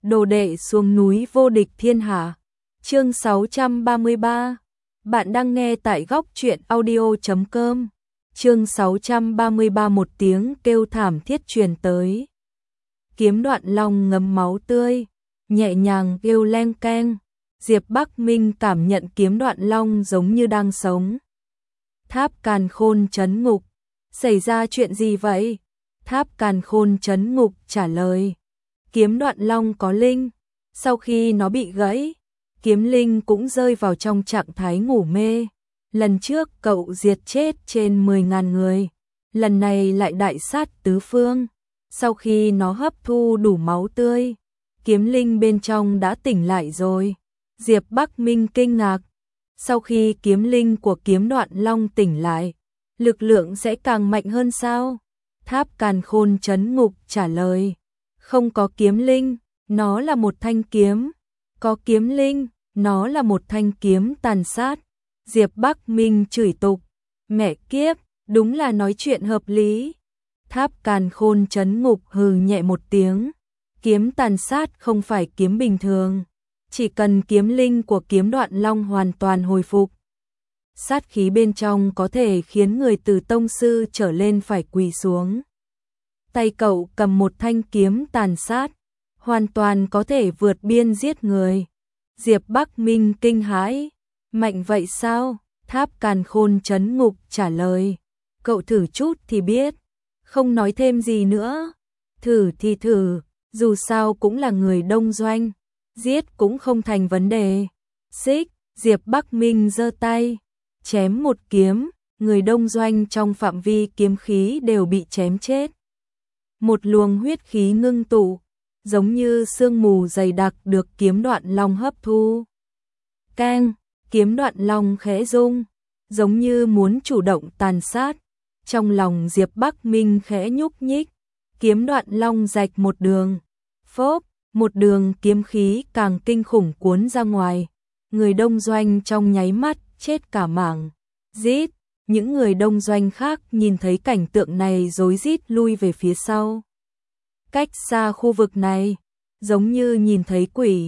Đồ đệ xuống núi vô địch thiên hạ. Chương 633. Bạn đang nghe tại góc truyện audio.com. Chương 633, một tiếng kêu thảm thiết truyền tới. Kiếm Đoạn Long ngấm máu tươi, nhẹ nhàng kêu leng keng. Diệp Bắc Minh cảm nhận Kiếm Đoạn Long giống như đang sống. Tháp Càn Khôn trấn ngục. Xảy ra chuyện gì vậy? Tháp Càn Khôn trấn ngục trả lời. Kiếm Đoạn Long có linh. Sau khi nó bị gãy, kiếm linh cũng rơi vào trong trạng thái ngủ mê. Lần trước cậu diệt chết trên 10.000 người, lần này lại đại sát tứ phương. Sau khi nó hấp thu đủ máu tươi, kiếm linh bên trong đã tỉnh lại rồi. Diệp Bắc Minh kinh ngạc. Sau khi kiếm linh của Kiếm Đoạn Long tỉnh lại, lực lượng sẽ càng mạnh hơn sao? Tháp Càn Khôn trấn ngục trả lời. Không có kiếm linh, nó là một thanh kiếm. Có kiếm linh, nó là một thanh kiếm tàn sát. Diệp Bắc Minh chửi tục. Mẹ kiếp, đúng là nói chuyện hợp lý. Tháp Càn Khôn trấn ngục hừ nhẹ một tiếng. Kiếm tàn sát không phải kiếm bình thường. Chỉ cần kiếm linh của Kiếm Đoạn Long hoàn toàn hồi phục, sát khí bên trong có thể khiến người từ tông sư trở lên phải quỳ xuống. Tay cậu cầm một thanh kiếm tàn sát, hoàn toàn có thể vượt biên giết người. Diệp Bắc Minh kinh hãi. Mạnh vậy sao? Tháp Càn Khôn trấn ngục trả lời. Cậu thử chút thì biết. Không nói thêm gì nữa. Thử thì thử, dù sao cũng là người đông doanh. Giết cũng không thành vấn đề. Xích, Diệp Bắc Minh giơ tay, chém một kiếm, người đông doanh trong phạm vi kiếm khí đều bị chém chết. Một luồng huyết khí ngưng tụ, giống như sương mù dày đặc được Kiếm Đoạn Long hấp thu. Keng, Kiếm Đoạn Long khẽ rung, giống như muốn chủ động tàn sát. Trong lòng Diệp Bắc Minh khẽ nhúc nhích, Kiếm Đoạn Long rạch một đường. Phốp, một đường kiếm khí càng kinh khủng cuốn ra ngoài. Người đông doanh trong nháy mắt chết cả mảng. Rít, những người đông doanh khác nhìn thấy cảnh tượng này rối rít lui về phía sau. Cách xa khu vực này, giống như nhìn thấy quỷ.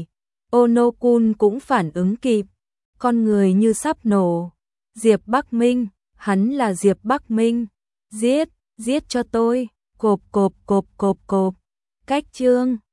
Onokun cũng phản ứng kịp, con người như sắp nổ. Diệp Bắc Minh, hắn là Diệp Bắc Minh. Giết, giết cho tôi. Cộp cộp cộp cộp cộp. Cách chương